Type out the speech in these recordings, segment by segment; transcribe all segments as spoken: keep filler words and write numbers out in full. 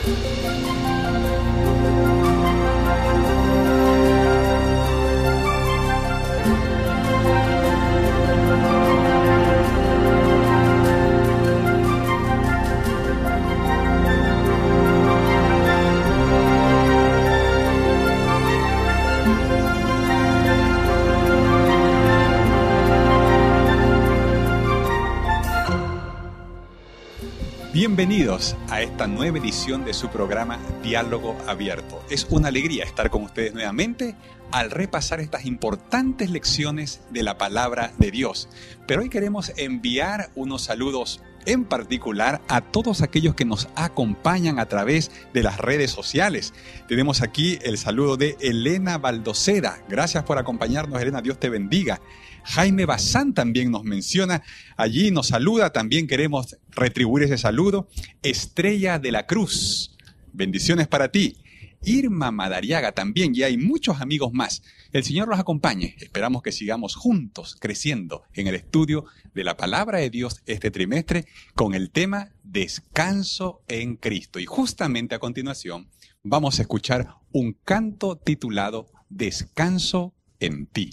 Bienvenidos a esta nueva edición de su programa Diálogo Abierto. Es una alegría estar con ustedes nuevamente al repasar estas importantes lecciones de la palabra de Dios. Pero hoy queremos enviar unos saludos en particular a todos aquellos que nos acompañan a través de las redes sociales. Tenemos aquí el saludo de Elena Baldoceda. Gracias por acompañarnos, Elena. Dios te bendiga. Jaime Bazán también nos menciona, allí nos saluda, también queremos retribuir ese saludo. Estrella de la Cruz, bendiciones para ti. Irma Madariaga también, y hay muchos amigos más. El Señor los acompañe. Esperamos que sigamos juntos creciendo en el estudio de la Palabra de Dios este trimestre con el tema Descanso en Cristo. Y justamente a continuación vamos a escuchar un canto titulado Descanso en ti.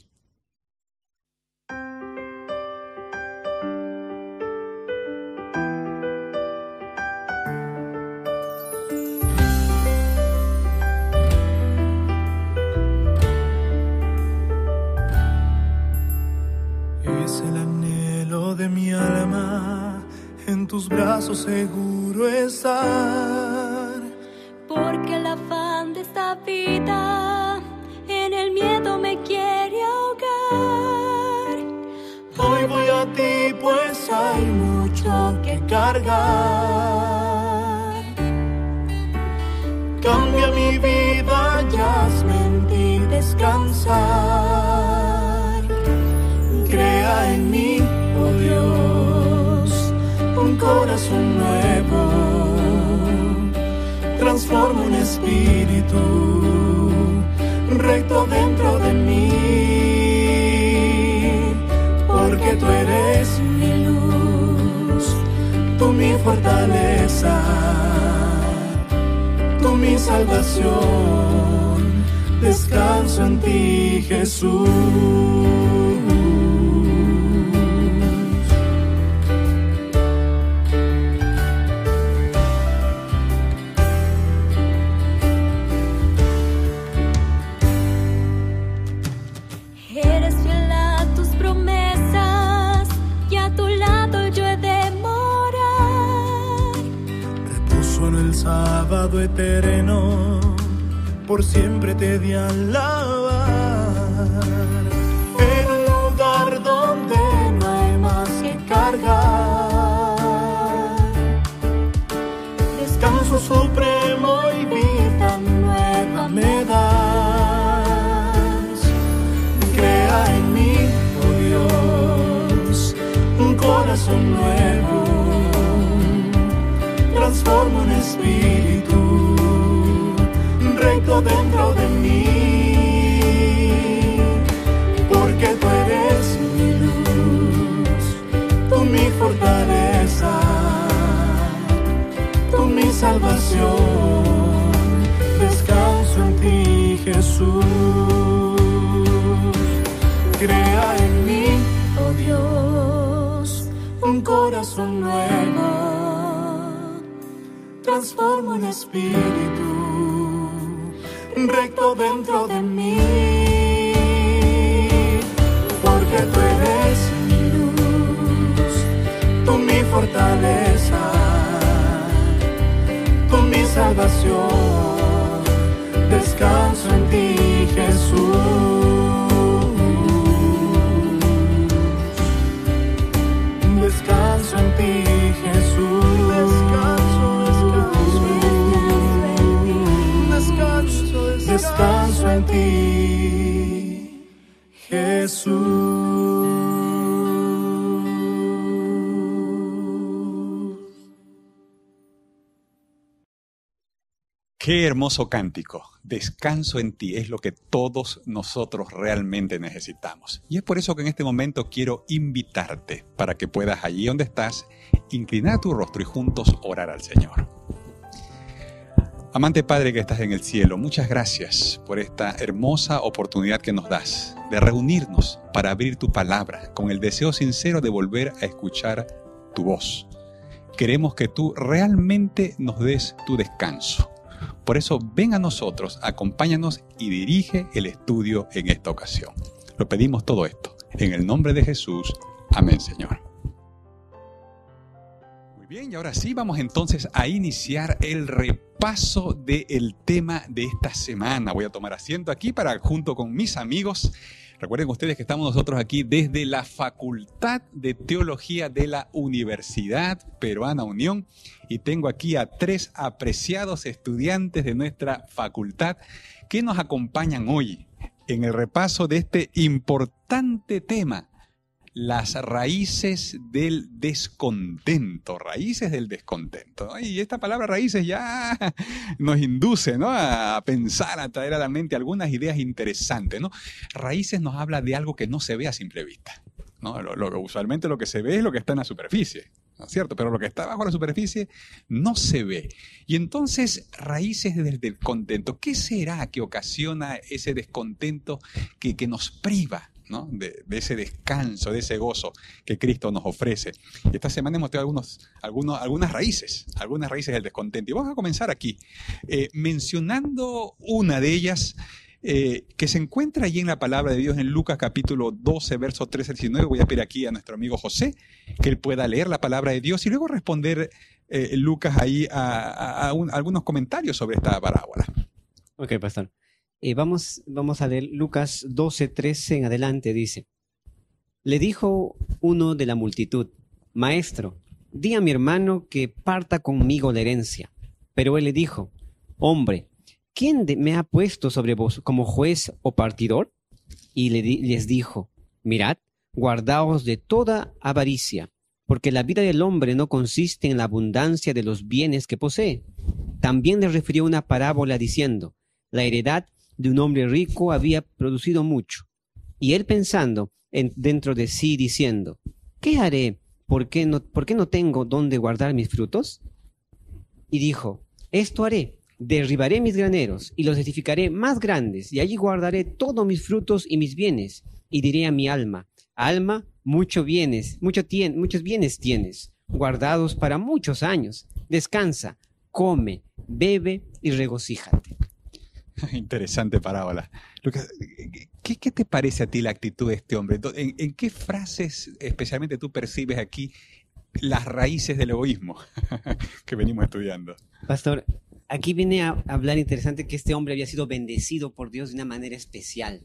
Es el anhelo de mi alma, en tus brazos seguro estar. Porque el afán de esta vida en el miedo me quiere ahogar. Hoy voy a ti, pues hay mucho que cargar. Cambia mi vida y hazme en ti descansar. Crea en mí, oh Dios, un corazón nuevo. Transforma un espíritu recto dentro de mí. Porque tú eres mi luz, tú mi fortaleza, tú mi salvación. Descanso en ti, Jesús. Sábado eterno, por siempre te he de alabar. En un lugar donde no hay más que cargar. Descanso supremo y vida nueva me das. Crea en mí, oh Dios, un corazón nuevo. Transforma un espíritu recto dentro de mí. Porque tú eres mi luz, tú mi fortaleza, tú mi salvación. Descanso en ti, Jesús. Crea en mí, oh Dios, un corazón nuevo. Transforma un espíritu recto dentro de mí. Porque tú eres mi luz, tú mi fortaleza, tú mi salvación. Descanso en ti, Jesús. Descanso en ti, Jesús. Descanso en ti, Jesús. Qué hermoso cántico. Descanso en ti es lo que todos nosotros realmente necesitamos. Y es por eso que en este momento quiero invitarte para que puedas allí donde estás inclinar tu rostro y juntos orar al Señor. Amante Padre que estás en el cielo, muchas gracias por esta hermosa oportunidad que nos das de reunirnos para abrir tu palabra con el deseo sincero de volver a escuchar tu voz. Queremos que tú realmente nos des tu descanso. Por eso ven a nosotros, acompáñanos y dirige el estudio en esta ocasión. Lo pedimos todo esto en el nombre de Jesús. Amén, Señor. Bien, y ahora sí vamos entonces a iniciar el repaso del tema de esta semana. Voy a tomar asiento aquí para, junto con mis amigos, recuerden ustedes que estamos nosotros aquí desde la Facultad de Teología de la Universidad Peruana Unión, y tengo aquí a tres apreciados estudiantes de nuestra facultad que nos acompañan hoy en el repaso de este importante tema. Las raíces del descontento, raíces del descontento, ¿no? Y esta palabra raíces ya nos induce, ¿no?, a pensar, a traer a la mente algunas ideas interesantes, ¿no? Raíces nos habla de algo que no se ve a simple vista, ¿no? Lo, lo, usualmente lo que se ve es lo que está en la superficie, ¿no es cierto? Pero lo que está bajo la superficie no se ve. Y entonces, raíces del descontento, ¿qué será que ocasiona ese descontento que, que nos priva, ¿no?, de, de ese descanso, de ese gozo que Cristo nos ofrece? Y esta semana hemos tenido algunos, algunos, algunas raíces, algunas raíces del descontento. Y vamos a comenzar aquí, eh, mencionando una de ellas eh, que se encuentra allí en la palabra de Dios en Lucas capítulo doce, versos trece al diecinueve. Voy a pedir aquí a nuestro amigo José que él pueda leer la palabra de Dios y luego responder eh, Lucas ahí a, a, a, un, a algunos comentarios sobre esta parábola. Ok, pastor. Eh, vamos, vamos a leer Lucas doce, trece en adelante, dice: Le dijo uno de la multitud: Maestro, di a mi hermano que parta conmigo la herencia. Pero él le dijo: Hombre, ¿quién de, me ha puesto sobre vos como juez o partidor? Y le di, les dijo: Mirad, guardaos de toda avaricia, porque la vida del hombre no consiste en la abundancia de los bienes que posee. También le refirió una parábola diciendo: La heredad de un hombre rico había producido mucho. Y él pensando en, dentro de sí, diciendo: ¿Qué haré? ¿Por qué no, por qué no tengo dónde guardar mis frutos? Y dijo: Esto haré, derribaré mis graneros y los edificaré más grandes, y allí guardaré todos mis frutos y mis bienes. Y diré a mi alma: Alma, mucho bienes, mucho tien, muchos bienes tienes, guardados para muchos años. Descansa, come, bebe y regocíjate. Interesante parábola. Lucas, ¿qué, ¿qué te parece a ti la actitud de este hombre? ¿En, en qué frases especialmente tú percibes aquí las raíces del egoísmo que venimos estudiando? Pastor, aquí viene a hablar interesante que este hombre había sido bendecido por Dios de una manera especial.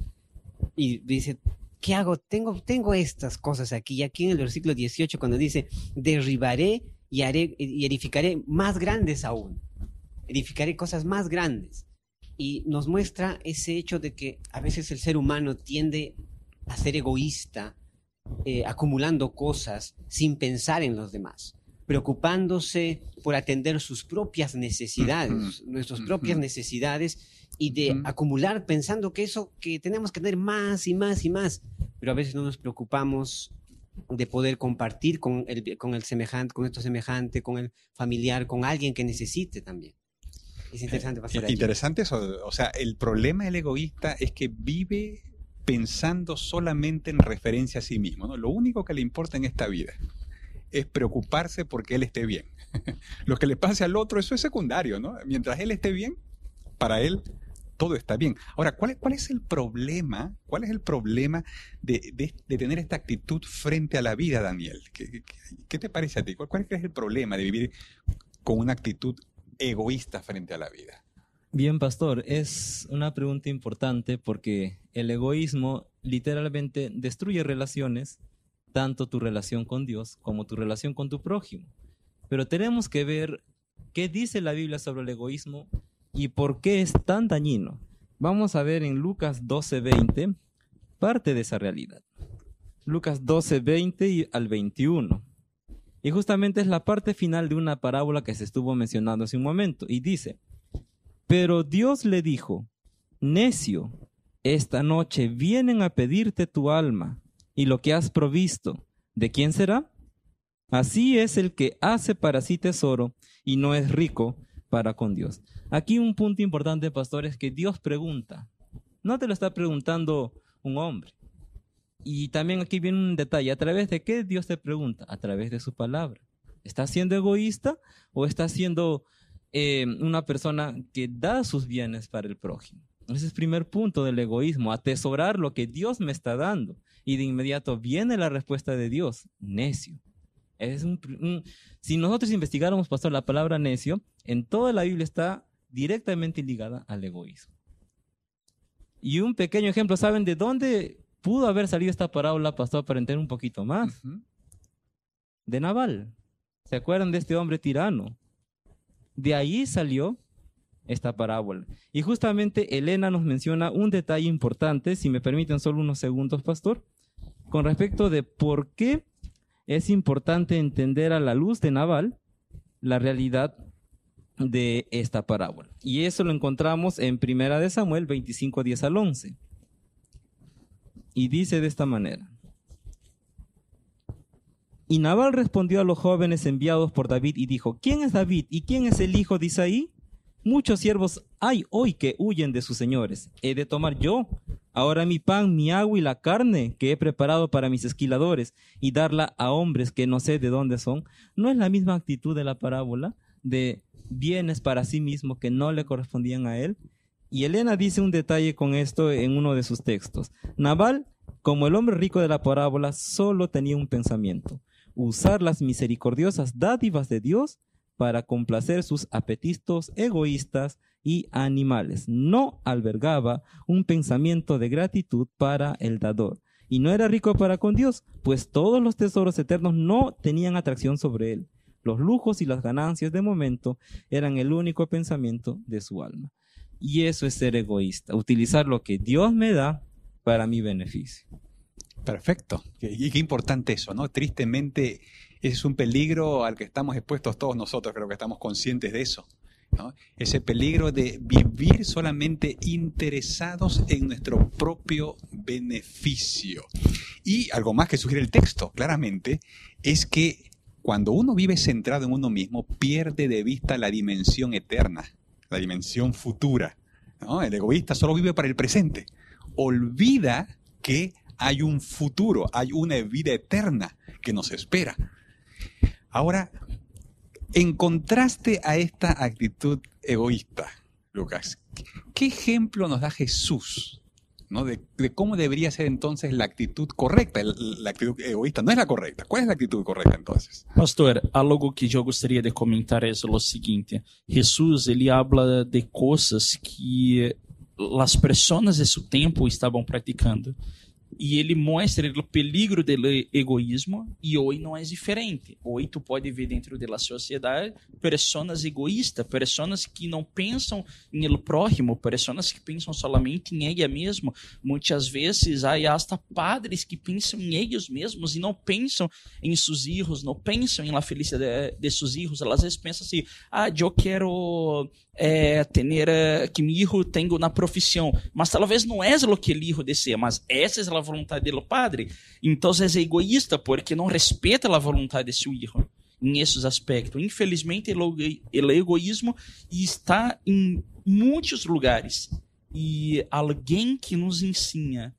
Y dice: ¿qué hago? Tengo, tengo estas cosas aquí. Y aquí en el versículo dieciocho, cuando dice: derribaré y, haré, y edificaré más grandes aún. Edificaré cosas más grandes. Y nos muestra ese hecho de que a veces el ser humano tiende a ser egoísta, eh, acumulando cosas sin pensar en los demás, preocupándose por atender sus propias necesidades, uh-huh. nuestras uh-huh. propias necesidades, y de uh-huh. acumular pensando que eso, que tenemos que tener más y más y más, pero a veces no nos preocupamos de poder compartir con el, con el semejante, con nuestro semejante, con el familiar, con alguien que necesite también. Es interesante pasar eh, Interesante eso. O sea, el problema del egoísta es que vive pensando solamente en referencia a sí mismo, ¿no? Lo único que le importa en esta vida es preocuparse porque él esté bien. Lo que le pase al otro, eso es secundario, ¿no? Mientras él esté bien, para él todo está bien. Ahora, ¿cuál es, cuál es el problema? ¿Cuál es el problema de, de, de tener esta actitud frente a la vida, Daniel? ¿Qué, qué, qué te parece a ti? ¿Cuál, ¿Cuál es el problema de vivir con una actitud egoísta frente a la vida? Bien, pastor, es una pregunta importante porque el egoísmo literalmente destruye relaciones, tanto tu relación con Dios como tu relación con tu prójimo. Pero tenemos que ver qué dice la Biblia sobre el egoísmo y por qué es tan dañino. Vamos a ver en Lucas doce, veinte parte de esa realidad. Lucas doce, veinte al veintiuno. Y justamente es la parte final de una parábola que se estuvo mencionando hace un momento. Y dice: Pero Dios le dijo: Necio, esta noche vienen a pedirte tu alma, y lo que has provisto, ¿de quién será? Así es el que hace para sí tesoro y no es rico para con Dios. Aquí un punto importante, pastor, es que Dios pregunta. No te lo está preguntando un hombre. Y también aquí viene un detalle. ¿A través de qué Dios te pregunta? A través de su palabra. ¿Estás siendo egoísta o estás siendo eh, una persona que da sus bienes para el prójimo? Ese es el primer punto del egoísmo, atesorar lo que Dios me está dando. Y de inmediato viene la respuesta de Dios, necio. Es un, un, si nosotros investigáramos, pastor, la palabra necio, en toda la Biblia está directamente ligada al egoísmo. Y un pequeño ejemplo, ¿saben de dónde pudo haber salido esta parábola, pastor, para entender un poquito más? Uh-huh. De Nabal. ¿Se acuerdan de este hombre tirano? De ahí salió esta parábola. Y justamente Elena nos menciona un detalle importante, si me permiten solo unos segundos, pastor, con respecto de por qué es importante entender a la luz de Nabal la realidad de esta parábola. Y eso lo encontramos en Primera de Samuel veinticinco, diez al once. Y dice de esta manera: y Nabal respondió a los jóvenes enviados por David y dijo: ¿quién es David y quién es el hijo de Isaí? Muchos siervos hay hoy que huyen de sus señores. ¿He de tomar yo ahora mi pan, mi agua y la carne que he preparado para mis esquiladores y darla a hombres que no sé de dónde son? ¿No es la misma actitud de la parábola de bienes para sí mismo que no le correspondían a él? Y Elena dice un detalle con esto en uno de sus textos. Nabal, como el hombre rico de la parábola, solo tenía un pensamiento: usar las misericordiosas dádivas de Dios para complacer sus apetitos egoístas y animales. No albergaba un pensamiento de gratitud para el dador. Y no era rico para con Dios, pues todos los tesoros eternos no tenían atracción sobre él. Los lujos y las ganancias de momento eran el único pensamiento de su alma. Y eso es ser egoísta, utilizar lo que Dios me da para mi beneficio. Perfecto. Y qué importante eso, ¿no? Tristemente, ese es un peligro al que estamos expuestos todos nosotros, creo que estamos conscientes de eso, ¿no? Ese peligro de vivir solamente interesados en nuestro propio beneficio. Y algo más que sugiere el texto, claramente, es que cuando uno vive centrado en uno mismo, pierde de vista la dimensión eterna, la dimensión futura, ¿no? El egoísta solo vive para el presente. Olvida que hay un futuro, hay una vida eterna que nos espera. Ahora, en contraste a esta actitud egoísta, Lucas, ¿qué ejemplo nos da Jesús, ¿no? de, de cómo debería ser entonces la actitud correcta? La actitud egoísta no es la correcta. ¿Cuál es la actitud correcta entonces? Pastor, algo que eu gostaria de comentar é o seguinte: Jesús, ele habla de coisas que as pessoas de seu tempo estavam praticando. E ele mostra o peligro do egoísmo, e hoje não é diferente. Hoje tu pode ver dentro da sociedade pessoas egoístas, pessoas que não pensam em el prójimo, pessoas que pensam solamente em ela mesma. Muitas vezes há hasta padres que pensam em eles mesmos e não pensam em seus filhos, não pensam em la felicidade de seus filhos. Elas às vezes pensam assim: ah, eu quero é, ter que meu filho tenha na profissão, mas talvez não é o que o filho deseja, mas essa é a vontade do padre. Então é egoísta porque não respeita a vontade de seu filho em esses aspectos. Infelizmente, o egoísmo está em muitos lugares. E alguém que nos ensina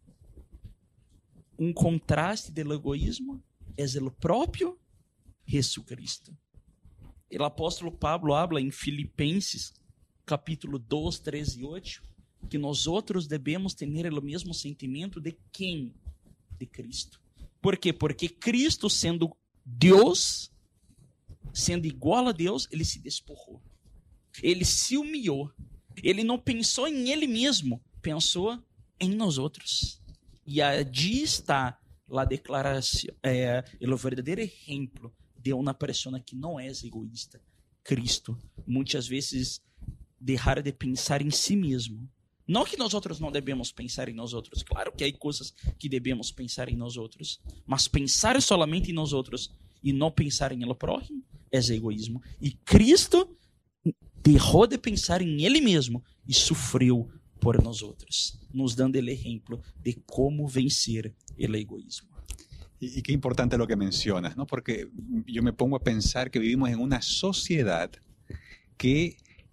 um contraste do egoísmo é o próprio Jesucristo. O apóstolo Pablo habla em Filipenses, capítulo dois, treze e oito, que nós outros devemos ter o mesmo sentimento de quem? De Cristo. Por quê? Porque Cristo, sendo Deus, sendo igual a Deus, ele se despojou. Ele se humilhou. Ele não pensou em ele mesmo, pensou em nós outros. E allí está a declaração, é, o verdadeiro exemplo de uma pessoa que não é egoísta. Cristo, muitas vezes, deixar de pensar em si mesmo. Não que nós outros não devemos pensar em nós outros. Claro que há coisas que devemos pensar em nós outros. Mas pensar solamente em nós outros e não pensar em ele próximo é egoísmo. E Cristo deixou de pensar em ele mesmo e sofreu por nós outros, nos dando o exemplo de como vencer o egoísmo. Y, y qué importante lo que mencionas, ¿no? Porque yo me pongo a pensar que vivimos en una sociedad que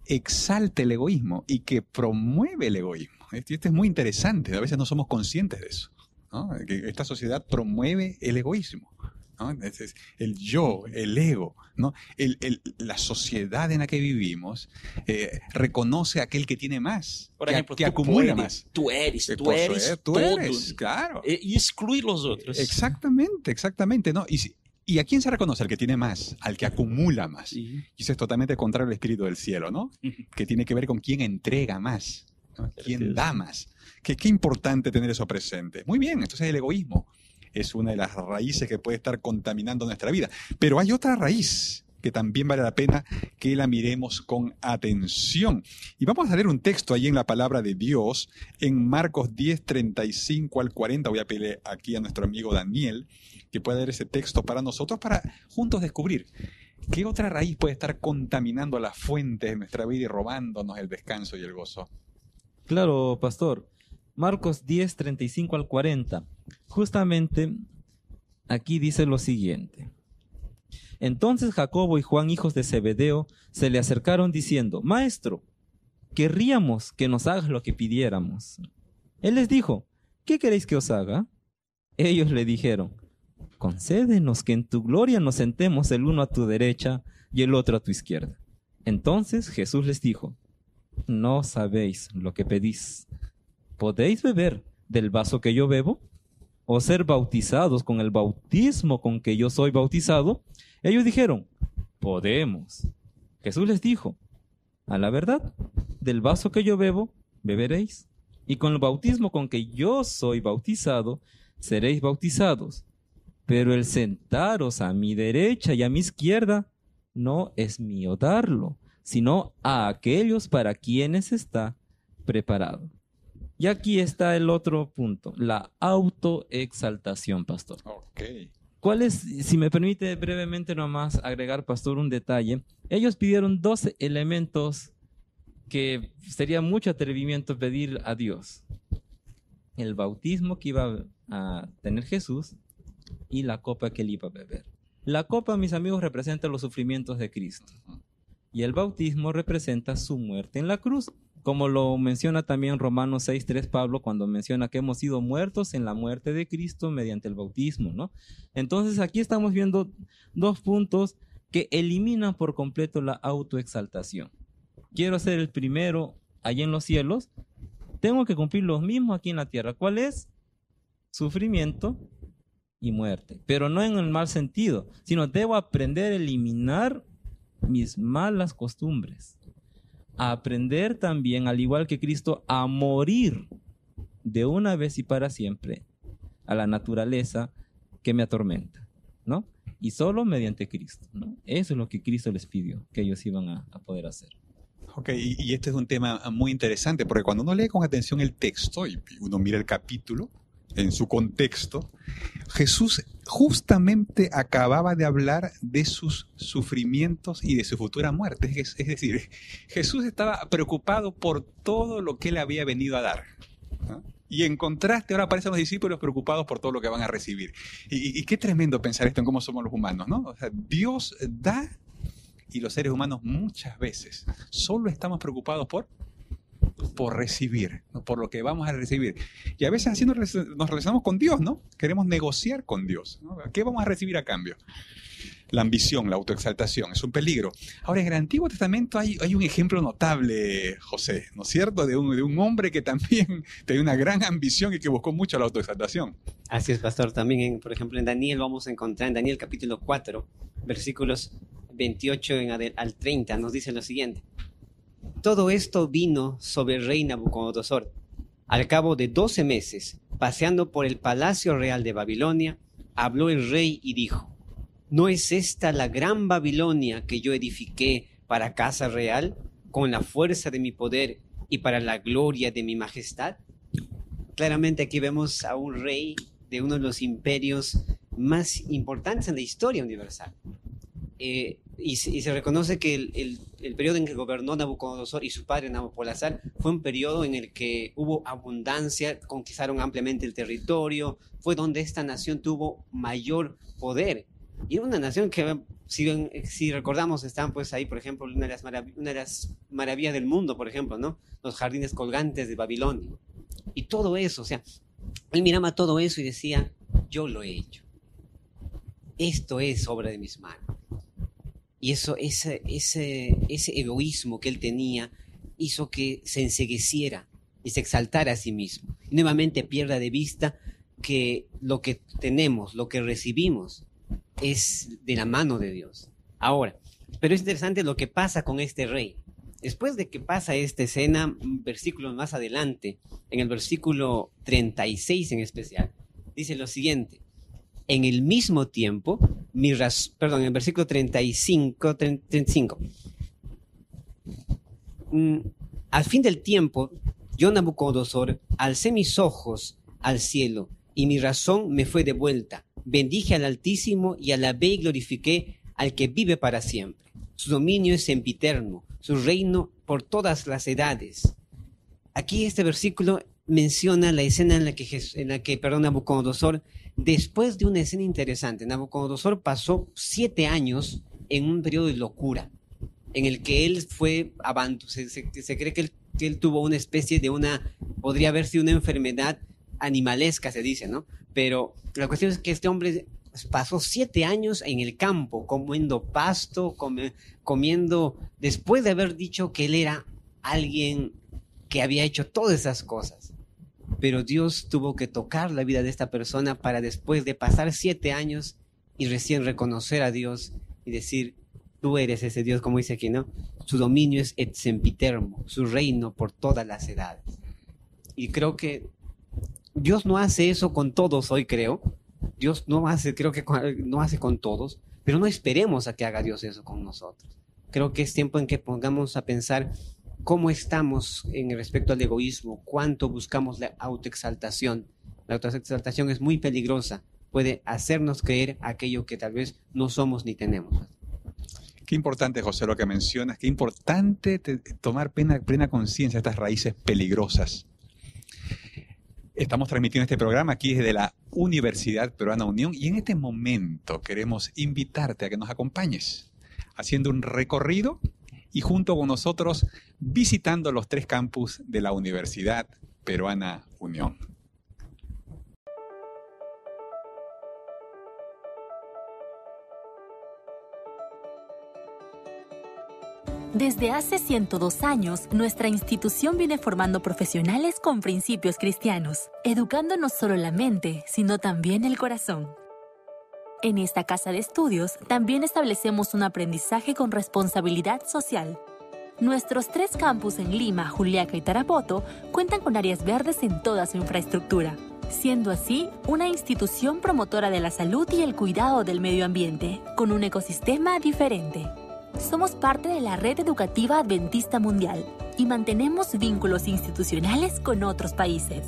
exalta el egoísmo y que promueve el egoísmo. Esto es muy interesante, a veces no somos conscientes de eso, ¿no? Que esta sociedad promueve el egoísmo, ¿no? Es el yo, el ego, ¿no? El, el, la sociedad en la que vivimos eh, reconoce a aquel que tiene más, Por que, ejemplo, que tú acumula puedes, más. tú eres, Eh, tú por eres supuesto, tú todo. eres, claro. E, e exclui los otros. Exactamente, exactamente, ¿no? Y, si, ¿Y a quién se reconoce? Al que tiene más, al que acumula más. Sí. Y eso es totalmente contrario al espíritu del cielo, ¿no? Que tiene que ver con quién entrega más, ¿no? Quién da más. Qué, qué importante tener eso presente. Muy bien, entonces el egoísmo es una de las raíces que puede estar contaminando nuestra vida. Pero hay otra raíz que también vale la pena que la miremos con atención. Y vamos a leer un texto ahí en la palabra de Dios, en Marcos diez, treinta y cinco al cuarenta. Voy a pedirle aquí a nuestro amigo Daniel que pueda leer ese texto para nosotros, para juntos descubrir qué otra raíz puede estar contaminando las fuentes de nuestra vida y robándonos el descanso y el gozo. Claro, pastor. Marcos diez, treinta y cinco al cuarenta. Justamente aquí dice lo siguiente. Entonces Jacobo y Juan, hijos de Zebedeo, se le acercaron diciendo: Maestro, querríamos que nos hagas lo que pidiéramos. Él les dijo: ¿qué queréis que os haga? Ellos le dijeron: concédenos que en tu gloria nos sentemos el uno a tu derecha y el otro a tu izquierda. Entonces Jesús les dijo: no sabéis lo que pedís. ¿Podéis beber del vaso que yo bebo? ¿O ser bautizados con el bautismo con que yo soy bautizado? Ellos dijeron: podemos. Jesús les dijo: a la verdad, del vaso que yo bebo, beberéis, y con el bautismo con que yo soy bautizado, seréis bautizados. Pero el sentaros a mi derecha y a mi izquierda no es mío darlo, sino a aquellos para quienes está preparado. Y aquí está el otro punto, la autoexaltación, pastor. Okay. ¿Cuál es, si me permite brevemente nomás agregar, pastor, un detalle? Ellos pidieron dos elementos que sería mucho atrevimiento pedir a Dios. El bautismo que iba a tener Jesús y la copa que él iba a beber. La copa, mis amigos, representa los sufrimientos de Cristo. Y el bautismo representa su muerte en la cruz. Como lo menciona también Romanos seis tres Pablo, cuando menciona que hemos sido muertos en la muerte de Cristo mediante el bautismo, ¿no? Entonces aquí estamos viendo dos puntos que eliminan por completo la autoexaltación. Quiero ser el primero allá en los cielos, tengo que cumplir lo mismo aquí en la tierra. ¿Cuál es? Sufrimiento y muerte. Pero no en el mal sentido, sino debo aprender a eliminar mis malas costumbres. A aprender también, al igual que Cristo, a morir de una vez y para siempre a la naturaleza que me atormenta, ¿no? Y solo mediante Cristo, ¿no? Eso es lo que Cristo les pidió, que ellos iban a, a poder hacer. Ok, y, y este es un tema muy interesante, porque cuando uno lee con atención el texto y uno mira el capítulo en su contexto, Jesús justamente acababa de hablar de sus sufrimientos y de su futura muerte. Es, es decir, Jesús estaba preocupado por todo lo que él había venido a dar, ¿no? Y en contraste, ahora aparecen los discípulos preocupados por todo lo que van a recibir. Y, y, y qué tremendo pensar esto en cómo somos los humanos, ¿no? O sea, Dios da y los seres humanos muchas veces solo estamos preocupados por por recibir, ¿no? Por lo que vamos a recibir. Y a veces así nos, nos relacionamos con Dios, ¿no? Queremos negociar con Dios, ¿no? ¿Qué vamos a recibir a cambio? La ambición, la autoexaltación, es un peligro. Ahora, en el Antiguo Testamento hay, hay un ejemplo notable, José, ¿no es cierto? De un, de un hombre que también tenía una gran ambición y que buscó mucho la autoexaltación. Así es, pastor. También, en, por ejemplo, en Daniel vamos a encontrar, en Daniel capítulo cuatro, versículos veintiocho en adel, al treinta, nos dice lo siguiente. Todo esto vino sobre el rey Nabucodonosor. Al cabo de doce meses, paseando por el palacio real de Babilonia, habló el rey y dijo: ¿no es esta la gran Babilonia que yo edifiqué para casa real, con la fuerza de mi poder y para la gloria de mi majestad? Claramente aquí vemos a un rey de uno de los imperios más importantes en la historia universal. Eh, y, y se reconoce que el, el, el periodo en que gobernó Nabucodonosor y su padre Nabopolassar fue un periodo en el que hubo abundancia, conquistaron ampliamente el territorio, fue donde esta nación tuvo mayor poder. Y era una nación que, si, si recordamos, están pues ahí, por ejemplo, una de, las marav- una de las maravillas del mundo, por ejemplo, ¿no? Los jardines colgantes de Babilonia. Y todo eso, o sea, él miraba todo eso y decía, yo lo he hecho. Esto es obra de mis manos. Y eso, ese, ese, ese egoísmo que él tenía hizo que se encegueciera y se exaltara a sí mismo. Y nuevamente pierda de vista que lo que tenemos, lo que recibimos, es de la mano de Dios. Ahora, pero es interesante lo que pasa con este rey. Después de que pasa esta escena, versículos más adelante, en el versículo treinta y seis en especial, dice lo siguiente: en el mismo tiempo, mi raz- perdón, en el versículo treinta y cinco, treinta y cinco, mm, al fin del tiempo, yo, Nabucodonosor, alcé mis ojos al cielo y mi razón me fue devuelta. Bendije al Altísimo y alabé y glorifiqué al que vive para siempre. Su dominio es sempiterno, su reino por todas las edades. Aquí este versículo menciona la escena en la que, Jes- en la que perdón, Nabucodonosor, después de una escena interesante, Nabucodonosor pasó siete años en un periodo de locura, en el que él fue abandonado. Se, se, se cree que él, que él tuvo una especie de una, podría haber sido una enfermedad animalesca, se dice, ¿no? Pero la cuestión es que este hombre pasó siete años en el campo, comiendo pasto, come, comiendo, después de haber dicho que él era alguien que había hecho todas esas cosas. Pero Dios tuvo que tocar la vida de esta persona para, después de pasar siete años y recién reconocer a Dios y decir, tú eres ese Dios, como dice aquí, ¿no? Su dominio es et sempiterno, su reino por todas las edades. Y creo que Dios no hace eso con todos hoy, creo. Dios no hace, creo que con, no hace con todos, pero no esperemos a que haga Dios eso con nosotros. Creo que es tiempo en que pongamos a pensar cómo estamos en respecto al egoísmo, cuánto buscamos la autoexaltación. La autoexaltación es muy peligrosa, puede hacernos creer aquello que tal vez no somos ni tenemos. Qué importante, José, lo que mencionas, qué importante te- tomar plena, plena conciencia de estas raíces peligrosas. Estamos transmitiendo este programa aquí desde la Universidad Peruana Unión y en este momento queremos invitarte a que nos acompañes haciendo un recorrido y junto con nosotros visitando los tres campus de la Universidad Peruana Unión. Desde hace ciento dos años, nuestra institución viene formando profesionales con principios cristianos, educando no solo la mente, sino también el corazón. En esta casa de estudios, también establecemos un aprendizaje con responsabilidad social. Nuestros tres campus en Lima, Juliaca y Tarapoto cuentan con áreas verdes en toda su infraestructura, siendo así una institución promotora de la salud y el cuidado del medio ambiente, con un ecosistema diferente. Somos parte de la Red Educativa Adventista Mundial y mantenemos vínculos institucionales con otros países.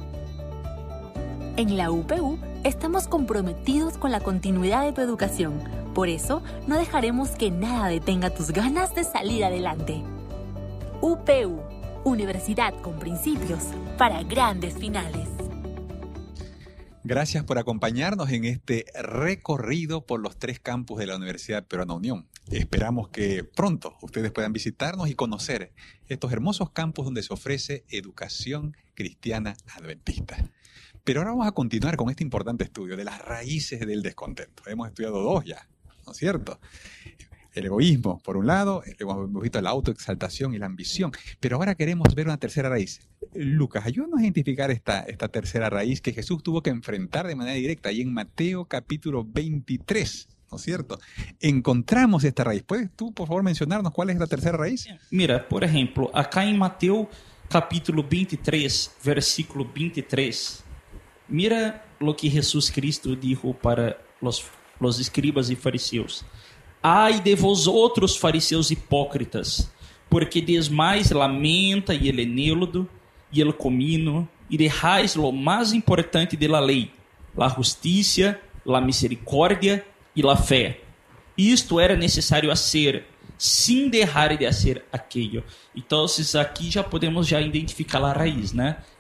En la U P U estamos comprometidos con la continuidad de tu educación. Por eso, no dejaremos que nada detenga tus ganas de salir adelante. U P U, Universidad con principios para grandes finales. Gracias por acompañarnos en este recorrido por los tres campus de la Universidad Peruana Unión. Esperamos que pronto ustedes puedan visitarnos y conocer estos hermosos campus donde se ofrece educación cristiana adventista. Pero ahora vamos a continuar con este importante estudio de las raíces del descontento. Hemos estudiado dos ya, ¿no es cierto? El egoísmo, por un lado, hemos visto la autoexaltación y la ambición, pero ahora queremos ver una tercera raíz. Lucas, ayúdanos a identificar esta, esta tercera raíz que Jesús tuvo que enfrentar de manera directa, ahí en Mateo capítulo veintitrés, ¿no es cierto? Encontramos esta raíz. ¿Puedes tú, por favor, mencionarnos cuál es la tercera raíz? Mira, por ejemplo, acá en Mateo capítulo veintitrés, versículo veintitrés, mira lo que Jesús Cristo dijo para los, los escribas y fariseos. Ai de vosotros, fariseus hipócritas, porque desmais la menta e el eneldo e el comino, e dejáis lo más importante de la ley, la justicia, la misericordia e la fe. Isto era necesario hacer, sin dejar de hacer aquello. Entonces, aqui já podemos já identificar a raiz, né?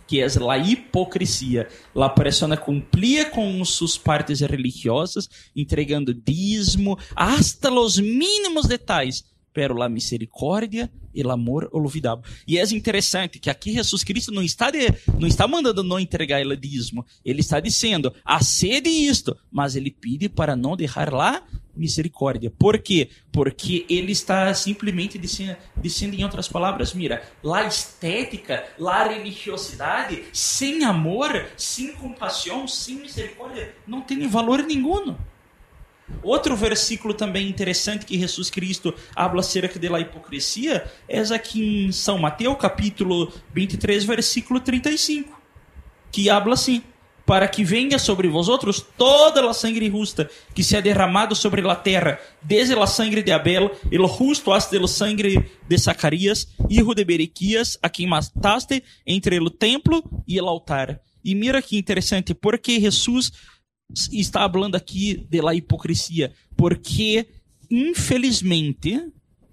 que es la hipocresía. La persona cumplía con sus partes religiosas, entregando dízimo hasta los mínimos detalles, pero la misericórdia e o amor olvidavam. E é interessante que aqui Jesus Cristo não está, de, não está mandando não entregar o dízimo. Ele está dizendo, acede isto, mas ele pede para não deixar lá misericórdia. Por quê? Porque ele está simplesmente dizendo, dizendo em outras palavras, mira, a estética, a religiosidade, sem amor, sem compaixão, sem misericórdia, não tem valor nenhum. Outro versículo também interessante que Jesus Cristo habla acerca da hipocrisia é aqui em São Mateus, capítulo vinte e três, versículo trinta e cinco, que habla assim, para que venha sobre vosotros toda a sangre justa que se ha derramado sobre a terra, desde a sangre de Abel, el justo hasta a sangre de Zacarias, hijo de Berequias, a quem mataste entre o templo e o altar. E mira que interessante, porque Jesus está falando aqui de la hipocrisia, porque infelizmente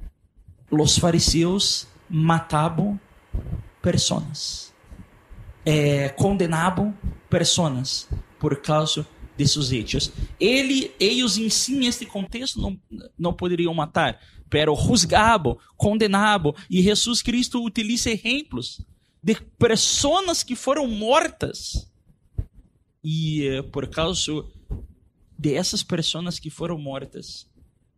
os fariseus matavam pessoas, é, condenavam pessoas por causa de seus hechos. Ele, eles em si, neste contexto, não, não poderiam matar, pero juzgavam, condenavam, e Jesus Cristo utiliza exemplos de pessoas que foram mortas. E por causa dessas pessoas que foram mortas,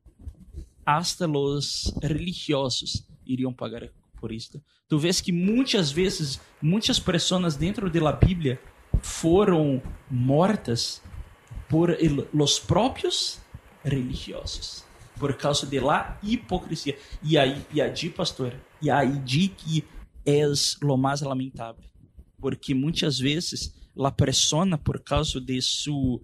hasta os religiosos iriam pagar por isto. Tu vês que muitas vezes, muitas pessoas dentro da Bíblia foram mortas por os próprios religiosos, por causa de la hipocrisia. E aí, e aí, pastor, e aí de que é o mais lamentável, porque muitas vezes la persona, por causa de sua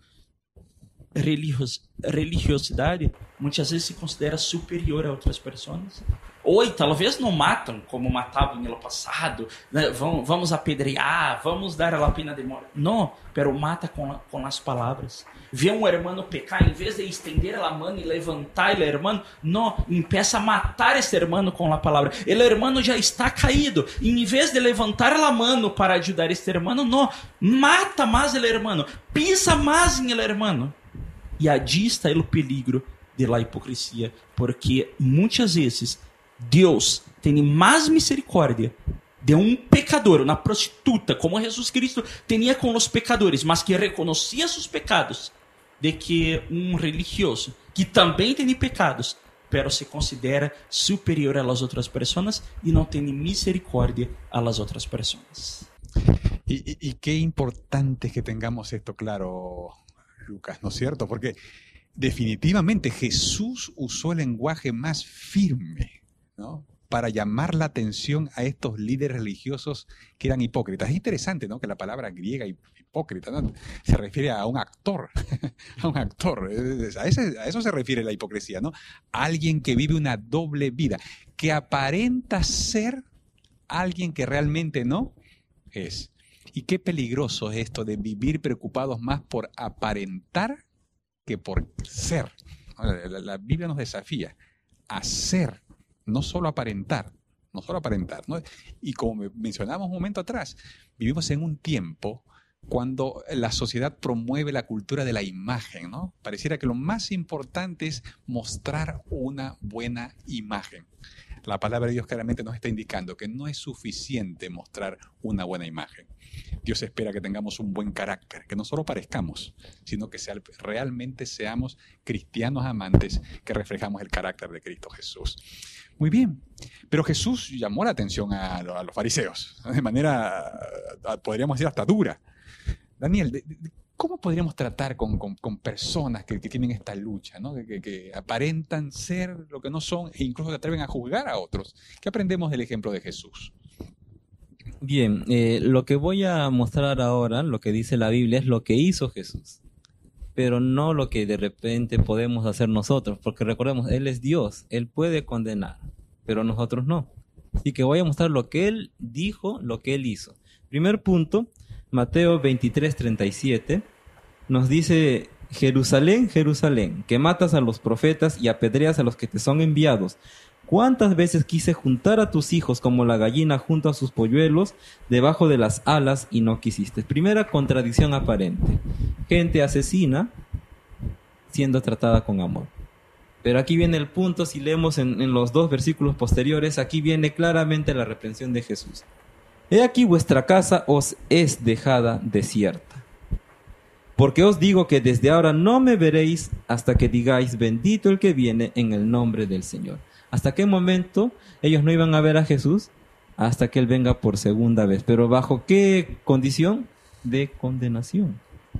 religios, religiosidade, muitas vezes se considera superior a outras pessoas. Ou talvez não matam como matavam no passado, né? vamos, vamos apedrear, vamos dar a pena de morte. Não, pero mata com, com as palavras. Vê um irmão pecar, em vez de estender a mão e levantar o irmão, não, empieza a matar esse irmão com a palavra. O irmão já está caído, e em vez de levantar a mão para ajudar este irmão, não, mata mais o irmão, pisa mais em el irmão. E allí está o peligro de la hipocrisia, porque muitas vezes Deus tem mais misericórdia de um pecador, uma prostituta, como Jesus Cristo tinha com os pecadores, mas que reconhecia seus pecados, de que um religioso, que também tem pecados, pero se considera superior a las outras pessoas e não tem misericórdia a las outras pessoas. Y, y, y qué importante es que tengamos esto claro, Lucas, ¿no es cierto? Porque definitivamente Jesús usó el lenguaje más firme, ¿no?, para llamar la atención a estos líderes religiosos que eran hipócritas. Es interesante, ¿no?, que la palabra griega hipócrita, ¿no?, se refiere a un actor, a un actor. A, ese, a eso se refiere la hipocresía, ¿no? Alguien que vive una doble vida, que aparenta ser alguien que realmente no es. Y qué peligroso es esto de vivir preocupados más por aparentar que por ser. La, la Biblia nos desafía a ser, no solo aparentar, no solo aparentar, ¿no? Y como mencionábamos un momento atrás, vivimos en un tiempo cuando la sociedad promueve la cultura de la imagen, ¿no? Pareciera que lo más importante es mostrar una buena imagen. La palabra de Dios claramente nos está indicando que no es suficiente mostrar una buena imagen. Dios espera que tengamos un buen carácter, que no solo parezcamos, sino que sea, realmente seamos cristianos amantes que reflejamos el carácter de Cristo Jesús. Muy bien, pero Jesús llamó la atención a, a los fariseos, de manera, podríamos decir, hasta dura. Daniel, de, de, ¿cómo podríamos tratar con, con, con personas que, que tienen esta lucha, ¿no?, que, que, que aparentan ser lo que no son e incluso se atreven a juzgar a otros? ¿Qué aprendemos del ejemplo de Jesús? Bien, eh, lo que voy a mostrar ahora, lo que dice la Biblia, es lo que hizo Jesús, pero no lo que de repente podemos hacer nosotros, porque recordemos, Él es Dios, Él puede condenar, pero nosotros no. Así que voy a mostrar lo que Él dijo, lo que Él hizo. Primer punto, Mateo veintitrés, treinta y siete, nos dice: Jerusalén, Jerusalén, que matas a los profetas y apedreas a los que te son enviados. ¿Cuántas veces quise juntar a tus hijos como la gallina junto a sus polluelos debajo de las alas y no quisiste? Primera contradicción aparente. Gente asesina siendo tratada con amor. Pero aquí viene el punto, si leemos en, en los dos versículos posteriores, aquí viene claramente la reprensión de Jesús. He aquí vuestra casa os es dejada desierta. Porque os digo que desde ahora no me veréis hasta que digáis, bendito el que viene en el nombre del Señor. ¿Hasta qué momento ellos no iban a ver a Jesús? Hasta que Él venga por segunda vez. ¿Pero bajo qué condición? De condenación.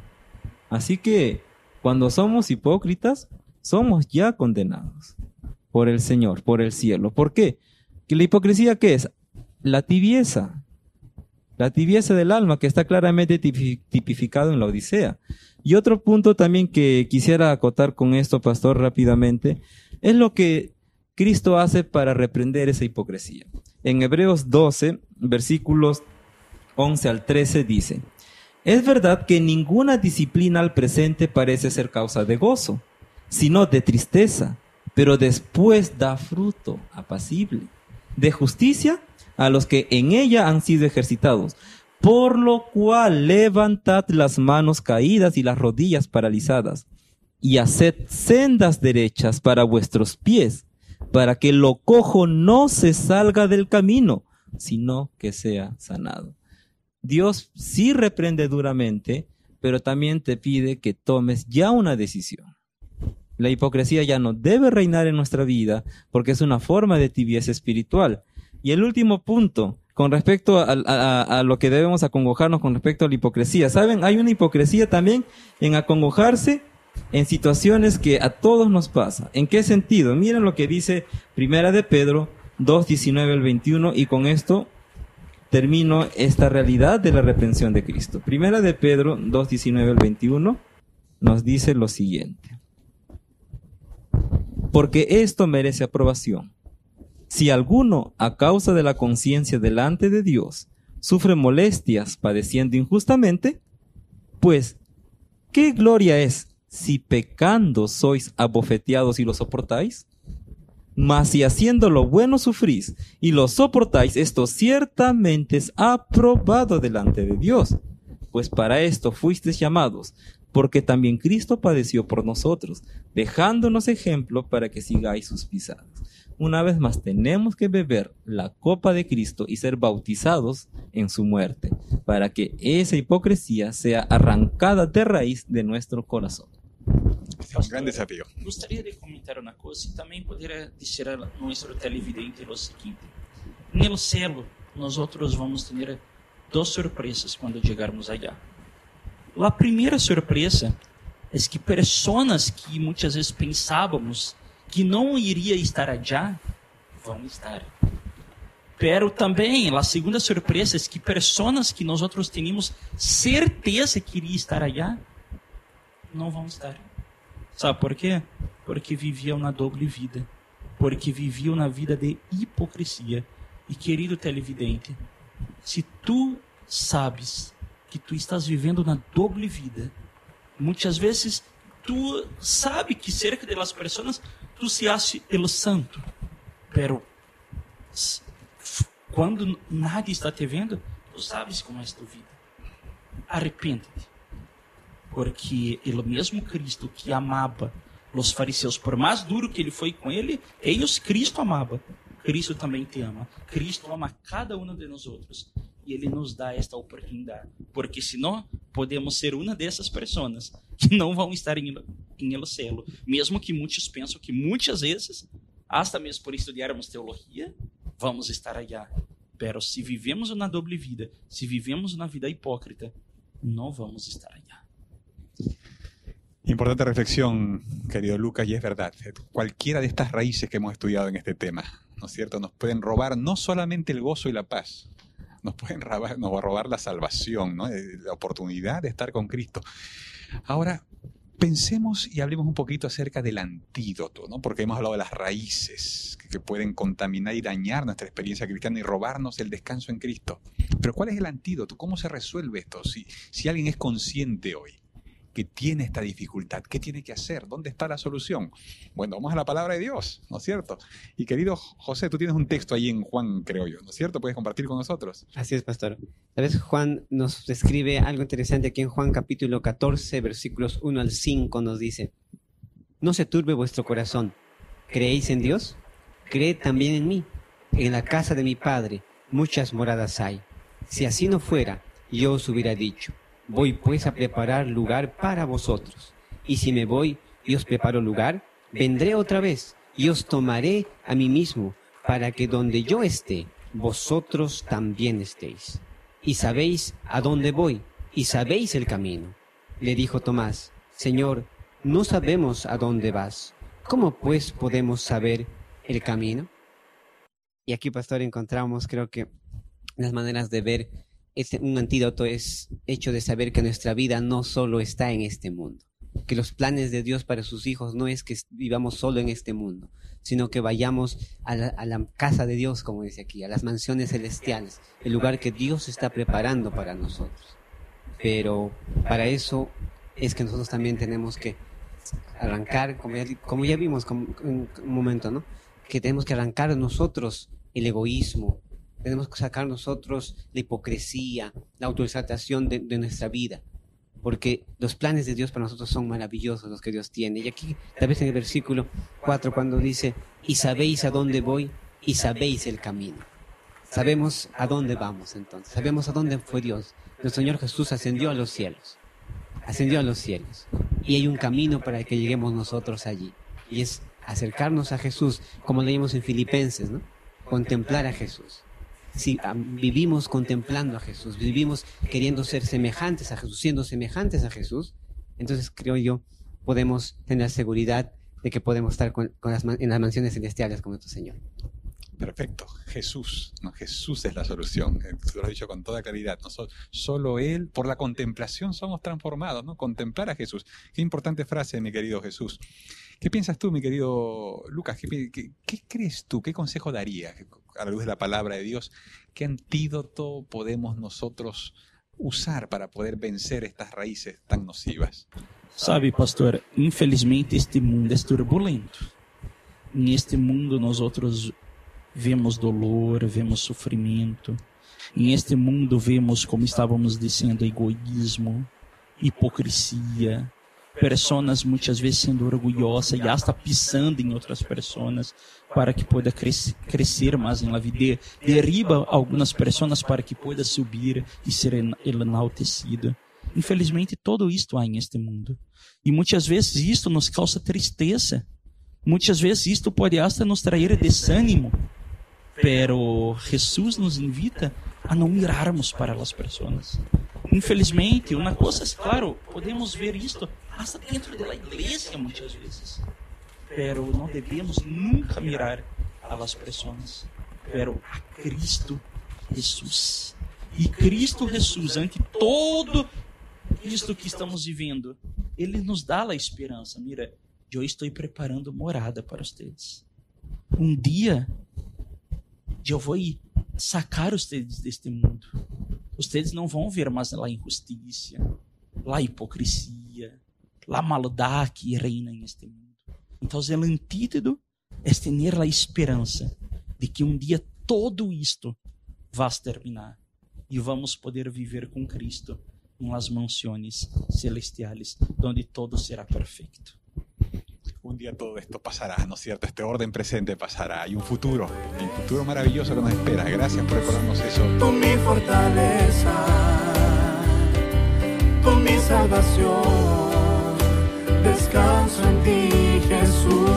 Así que cuando somos hipócritas, somos ya condenados por el Señor, por el cielo. ¿Por qué? ¿Que la hipocresía qué es? La tibieza. La tibieza del alma, que está claramente tipificado en la Odisea. Y otro punto también que quisiera acotar con esto, pastor, rápidamente, es lo que Cristo hace para reprender esa hipocresía. En Hebreos doce, versículos once al trece dice: es verdad que ninguna disciplina al presente parece ser causa de gozo, sino de tristeza, pero después da fruto apacible, de justicia a los que en ella han sido ejercitados. Por lo cual levantad las manos caídas y las rodillas paralizadas, y haced sendas derechas para vuestros pies, para que lo cojo no se salga del camino, sino que sea sanado. Dios sí reprende duramente, pero también te pide que tomes ya una decisión. La hipocresía ya no debe reinar en nuestra vida, porque es una forma de tibieza espiritual. Y el último punto, con respecto a, a, a lo que debemos acongojarnos con respecto a la hipocresía. ¿Saben? Hay una hipocresía también en acongojarse en situaciones que a todos nos pasa. ¿En qué sentido? Miren lo que dice Primera de Pedro dos, diecinueve al veintiuno, y con esto termino esta realidad de la reprensión de Cristo. Primera de Pedro dos, diecinueve al veintiuno nos dice lo siguiente: porque esto merece aprobación. Si alguno, a causa de la conciencia delante de Dios, sufre molestias padeciendo injustamente, pues, ¿qué gloria es si pecando sois abofeteados y lo soportáis? Mas si haciendo lo bueno sufrís y lo soportáis, esto ciertamente es aprobado delante de Dios. Pues para esto fuisteis llamados, porque también Cristo padeció por nosotros, dejándonos ejemplo para que sigáis sus pisadas. Una vez más, tenemos que beber la copa de Cristo y ser bautizados en su muerte, para que esa hipocresía sea arrancada de raíz de nuestro corazón. Es un gran desafío. Gostaria de comentar uma coisa e também poderia dizer a nosso televidente o seguinte: no céu, nós outros vamos ter duas surpresas quando chegarmos allá. A primeira surpresa é que pessoas que muitas vezes pensávamos que não iria estar allá, vão estar. Pero também, a segunda surpresa é que pessoas que nós outros tínhamos certeza que iria estar allá, não vão estar. Sabe por quê? Porque viviam na doble vida. Porque viviam na vida de hipocrisia. E querido televidente, se tu sabes que tu estás vivendo na doble vida, muitas vezes tu sabe que cerca de las pessoas tu se hace el santo, pero quando nadie está te vendo, tu sabes como é tu vida. Arrepende-te, porque o mesmo Cristo que amava os fariseus, por mais duro que ele foi com ele, eles Cristo amava. Cristo também te ama. Cristo ama cada um de nós outros. E Ele nos dá esta oportunidade. Porque senão, podemos ser uma dessas pessoas que não vão estar em, em el cielo. Mesmo que muitos pensam que muitas vezes, hasta mesmo por estudarmos teologia, vamos estar allá. Pero se vivemos uma doble vida, se vivemos uma vida hipócrita, não vamos estar allá. Importante reflexión, querido Lucas, y es verdad. Cualquiera de estas raíces que hemos estudiado en este tema, ¿no es cierto?, nos pueden robar no solamente el gozo y la paz, nos pueden robar, nos va a robar la salvación, ¿no?, la oportunidad de estar con Cristo. Ahora, pensemos y hablemos un poquito acerca del antídoto, ¿no?, porque hemos hablado de las raíces que, que pueden contaminar y dañar nuestra experiencia cristiana y robarnos el descanso en Cristo. Pero ¿cuál es el antídoto? ¿Cómo se resuelve esto? Si, si alguien es consciente hoy que tiene esta dificultad. ¿Qué tiene que hacer? ¿Dónde está la solución? Bueno, vamos a la palabra de Dios, ¿no es cierto? Y querido José, tú tienes un texto ahí en Juan, creo yo, ¿no es cierto? ¿Puedes compartir con nosotros? Así es, pastor. Tal vez Juan nos describe algo interesante aquí en Juan capítulo catorce, versículos uno al cinco, nos dice: no se turbe vuestro corazón. ¿Creéis en Dios? Creed también en mí. En la casa de mi Padre muchas moradas hay. Si así no fuera, yo os hubiera dicho: voy pues a preparar lugar para vosotros. Y si me voy y os preparo lugar, vendré otra vez y os tomaré a mí mismo, para que donde yo esté, vosotros también estéis. Y sabéis a dónde voy, y sabéis el camino. Le dijo Tomás: Señor, no sabemos a dónde vas. ¿Cómo pues podemos saber el camino? Y aquí, pastor, encontramos, creo que, las maneras de ver este, un antídoto es hecho de saber que nuestra vida no solo está en este mundo, que los planes de Dios para sus hijos no es que vivamos solo en este mundo, sino que vayamos a la, a la casa de Dios, como dice aquí, a las mansiones celestiales, el lugar que Dios está preparando para nosotros. Pero para eso es que nosotros también tenemos que arrancar, como ya, como ya vimos como, en un momento, ¿no? Que tenemos que arrancar nosotros el egoísmo, tenemos que sacar nosotros la hipocresía, la autoexaltación de, de nuestra vida, porque los planes de Dios para nosotros son maravillosos, los que Dios tiene. Y aquí, tal vez en el versículo cuatro, cuando dice: y sabéis a dónde voy, y sabéis el camino. Sabemos a dónde vamos entonces, sabemos a dónde fue Dios. Nuestro Señor Jesús ascendió a los cielos, ascendió a los cielos, y hay un camino para que lleguemos nosotros allí, y es acercarnos a Jesús, como leímos en Filipenses, ¿no? Contemplar a Jesús. Si um, vivimos contemplando a Jesús, vivimos queriendo ser semejantes a Jesús, siendo semejantes a Jesús, entonces creo yo podemos tener seguridad de que podemos estar con, con las, en las mansiones celestiales con nuestro Señor. Perfecto. Jesús, ¿no? Jesús es la solución. Tú lo has dicho con toda claridad. ¿No? Solo Él, por la contemplación somos transformados, ¿no? Contemplar a Jesús. Qué importante frase, mi querido Jesús. ¿Qué piensas tú, mi querido Lucas? ¿Qué, qué, qué crees tú? ¿Qué consejo darías a la luz de la palabra de Dios? ¿Qué antídoto podemos nosotros usar para poder vencer estas raíces tan nocivas? Sabe, pastor, infelizmente este mundo es turbulento. En este mundo nosotros vemos dolor, vemos sofrimento. En este mundo vemos, como estávamos dizendo, egoísmo, hipocrisia, pessoas muitas vezes sendo orgulhosas e hasta pisando em outras pessoas para que pueda cres crescer mais em la vida, derriba algumas pessoas para que pueda subir e ser enaltecido. Infelizmente, todo isto há em este mundo. E muitas vezes isto nos causa tristeza. Muitas vezes isto pode hasta nos trazer desânimo. Pero Jesus nos invita a não mirarmos para as pessoas. Infelizmente, uma coisa é claro, podemos ver isto hasta dentro da igreja muitas vezes. Pero não devemos nunca mirar a las pessoas, pero a Cristo Jesus. E Cristo Jesus, ante todo isto que estamos vivendo, Ele nos dá a esperança. Mira, eu estou preparando morada para vocês. Um dia, eu vou sacar vocês deste mundo. Vocês não vão ver mais a injustiça, a hipocrisia, a maldade que reina neste mundo. Então, o antídoto é ter a esperança de que um dia todo isto vai terminar e vamos poder viver com Cristo em las mansiones celestiales, onde todo será perfeito. Un día todo esto pasará, ¿no es cierto? Este orden presente pasará. Hay un futuro, hay un futuro maravilloso que nos espera. Gracias por recordarnos eso. Tú mi fortaleza, tú mi salvación, descanso en ti, Jesús.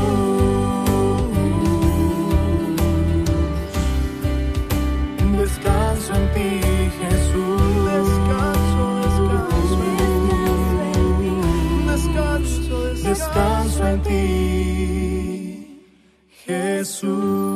Descanso en ti, Jesús. Descanso, descanso en ti. Descanso, descanso en ti, Jesús.